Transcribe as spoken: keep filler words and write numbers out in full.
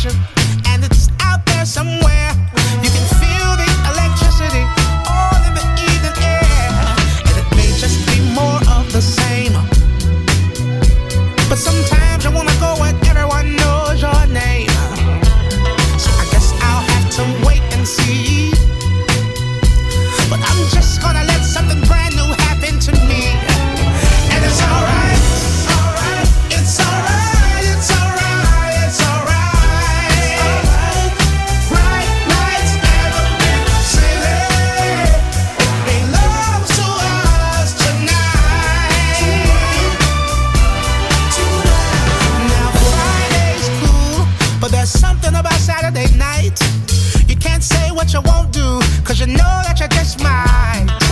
vibration, and it's out there somewhere. You can feel the electricity all in the evening air, and it may just be more of the same. But sometimes you wanna go where everyone knows your name. So I guess I'll have to wait and see. But I'm just gonna let something brand new happen to me. And it's alright, it's alright, it's alright, it's alright. Bright lights never been silly. Belongs to us tonight. Now Friday's cool, but there's something about Saturday night. You can't say what you won't do, cause you know that you just might.